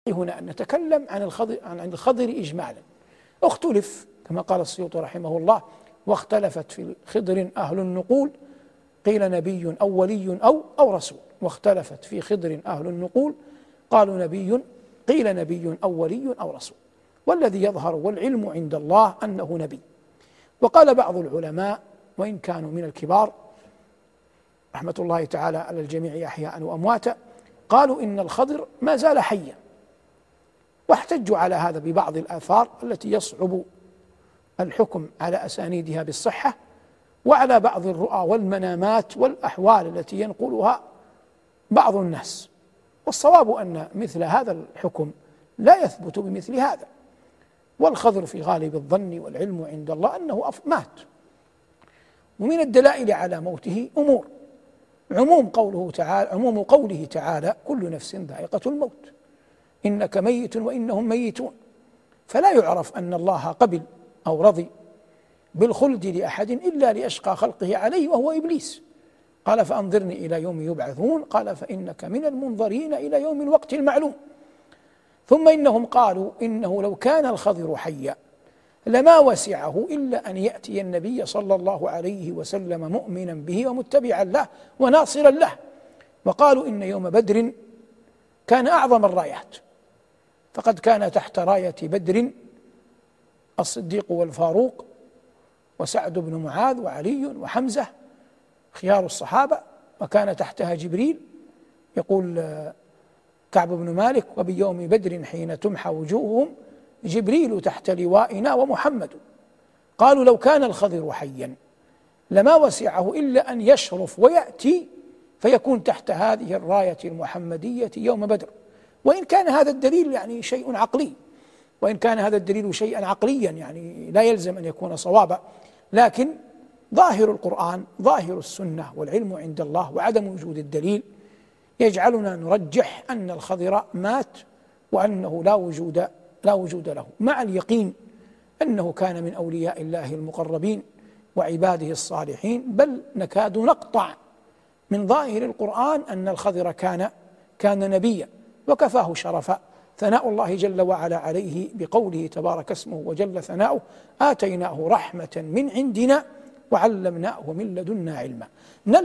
هنا أن نتكلم عن الخضر إجمالا. اختلف كما قال السيوطي رحمه الله: واختلفت في خضر أهل النقول، قيل نبي أو ولي أو رسول. واختلفت في خضر أهل النقول، قالوا نبي، قيل نبي أو ولي أو رسول، والذي يظهر والعلم عند الله أنه نبي. وقال بعض العلماء وإن كانوا من الكبار رحمة الله تعالى على الجميع أحياء وأمواتا، قالوا إن الخضر ما زال حيا، واحتجوا على هذا ببعض الآثار التي يصعب الحكم على أسانيدها بالصحة، وعلى بعض الرؤى والمنامات والأحوال التي ينقلها بعض الناس. والصواب أن مثل هذا الحكم لا يثبت بمثل هذا، والخضر في غالب الظن والعلم عند الله أنه مات. ومن الدلائل على موته أمور: عموم قوله تعالى: كل نفس ذائقة الموت، إنك ميت وإنهم ميتون. فلا يعرف أن الله قبل أو رضي بالخلد لأحد إلا لأشقى خلقه عليه وهو إبليس. قال: فأنظرني إلى يوم يبعثون، قال: فإنك من المنظرين إلى يوم الوقت المعلوم. ثم إنهم قالوا إنه لو كان الخضر حيا لما وسعه إلا أن يأتي النبي صلى الله عليه وسلم مؤمنا به ومتبعا له وناصرا له. وقالوا إن يوم بدر كان أعظم الرايات، فقد كان تحت راية بدر الصديق والفاروق وسعد بن معاذ وعلي وحمزة خيار الصحابة، وكان تحتها جبريل. يقول كعب بن مالك: وبيوم بدر حين تمحى وجوههم جبريل تحت لوائنا ومحمد. قالوا لو كان الخضر حيا لما وسعه إلا أن يشرف ويأتي فيكون تحت هذه الراية المحمدية يوم بدر. وإن كان هذا الدليل يعني شيء عقلي، وإن كان هذا الدليل شيئا عقليا يعني لا يلزم أن يكون صوابا، لكن ظاهر القرآن ظاهر السنة والعلم عند الله وعدم وجود الدليل يجعلنا نرجح أن الخضر مات وأنه لا وجود له، مع اليقين أنه كان من أولياء الله المقربين وعباده الصالحين. بل نكاد نقطع من ظاهر القرآن أن الخضر كان نبيا. وكفاه شرفا ثناء الله جل وعلا عليه بقوله تبارك اسمه وجل ثناؤه: آتيناه رحمة من عندنا وعلمناه من لدنا علما.